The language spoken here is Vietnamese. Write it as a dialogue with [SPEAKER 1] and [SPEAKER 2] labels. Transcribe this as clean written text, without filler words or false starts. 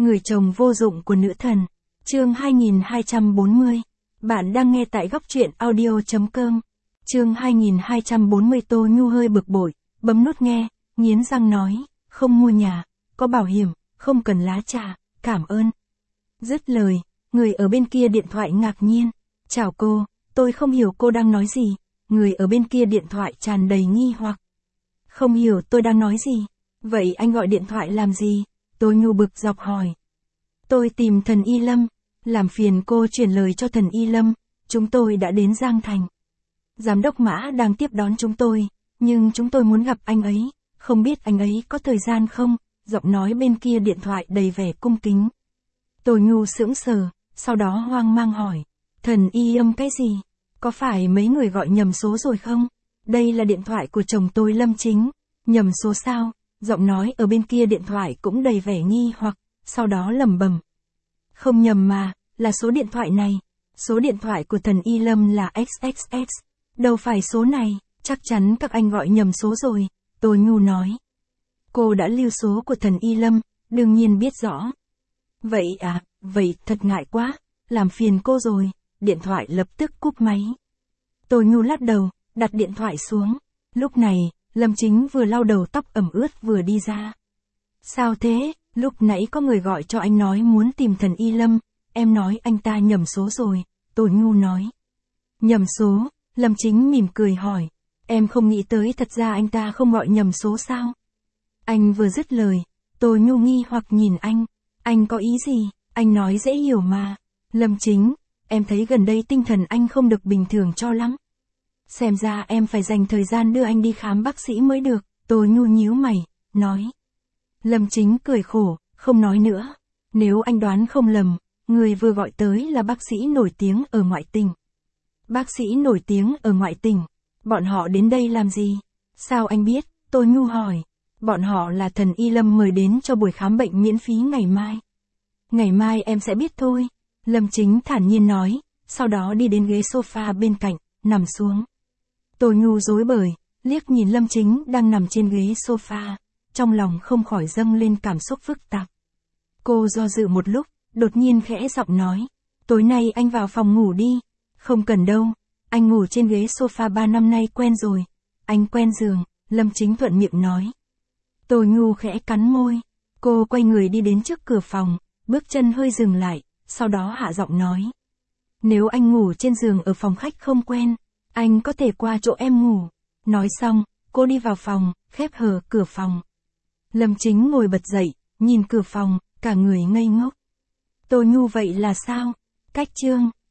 [SPEAKER 1] Người chồng vô dụng của nữ thần. Chương 2240. Bạn đang nghe tại góc truyện audio.com. Chương 2240. Tô Nhu hơi bực bội, bấm nút nghe, nghiến răng nói, không mua nhà, có bảo hiểm, không cần lá trà, cảm ơn. Dứt lời, người ở bên kia điện thoại ngạc nhiên. Chào cô, tôi không hiểu cô đang nói gì. Người ở bên kia điện thoại tràn đầy nghi hoặc. Không hiểu tôi đang nói gì. Vậy anh gọi điện thoại làm gì? Tô Nhu bực dọc hỏi. Tôi tìm thần Y Lâm. Làm phiền cô chuyển lời cho thần Y Lâm. Chúng tôi đã đến Giang Thành. Giám đốc Mã đang tiếp đón chúng tôi. Nhưng chúng tôi muốn gặp anh ấy. Không biết anh ấy có thời gian không? Giọng nói bên kia điện thoại đầy vẻ cung kính. Tô Nhu sững sờ, sau đó hoang mang hỏi. Thần Y Lâm cái gì? Có phải mấy người gọi nhầm số rồi không? Đây là điện thoại của chồng tôi Lâm Chính. Nhầm số sao? Giọng nói ở bên kia điện thoại cũng đầy vẻ nghi hoặc, sau đó lẩm bẩm. Không nhầm mà, là số điện thoại này. Số điện thoại của thần Y Lâm là XXX. Đâu phải số này, chắc chắn các anh gọi nhầm số rồi, Tô Nhu nói. Cô đã lưu số của thần Y Lâm, đương nhiên biết rõ. Vậy à, vậy thật ngại quá, làm phiền cô rồi, điện thoại lập tức cúp máy. Tô Nhu lắc đầu, đặt điện thoại xuống. Lúc này, Lâm Chính vừa lau đầu tóc ẩm ướt vừa đi ra. Sao thế, lúc nãy có người gọi cho anh nói muốn tìm thần Y Lâm, em nói anh ta nhầm số rồi, Tô Nhu nói. Nhầm số, Lâm Chính mỉm cười hỏi, em không nghĩ tới thật ra anh ta không gọi nhầm số sao? Anh vừa dứt lời, Tô Nhu nghi hoặc nhìn anh có ý gì, anh nói dễ hiểu mà. Lâm Chính, em thấy gần đây tinh thần anh không được bình thường cho lắm. Xem ra em phải dành thời gian đưa anh đi khám bác sĩ mới được, Tô Nhu nhíu mày, nói. Lâm Chính cười khổ, không nói nữa. Nếu anh đoán không lầm, người vừa gọi tới là bác sĩ nổi tiếng ở ngoại tỉnh. Bác sĩ nổi tiếng ở ngoại tỉnh, bọn họ đến đây làm gì? Sao anh biết? Tô Nhu hỏi. Bọn họ là thần Y Lâm mời đến cho buổi khám bệnh miễn phí ngày mai. Ngày mai em sẽ biết thôi, Lâm Chính thản nhiên nói, sau đó đi đến ghế sofa bên cạnh, nằm xuống. Tô Nhu rối bời, liếc nhìn Lâm Chính đang nằm trên ghế sofa, trong lòng không khỏi dâng lên cảm xúc phức tạp. Cô do dự một lúc, đột nhiên khẽ giọng nói, tối nay anh vào phòng ngủ đi. Không cần đâu, anh ngủ trên ghế sofa 3 năm nay quen rồi. Anh quen giường, Lâm Chính thuận miệng nói. Tô Nhu khẽ cắn môi, cô quay người đi đến trước cửa phòng, bước chân hơi dừng lại, sau đó hạ giọng nói. Nếu anh ngủ trên giường ở phòng khách không quen, anh có thể qua chỗ em ngủ. Nói xong, cô đi vào phòng, khép hờ cửa phòng. Lâm Chính ngồi bật dậy, nhìn cửa phòng, cả người ngây ngốc. Tô Nhu vậy là sao? Cách chương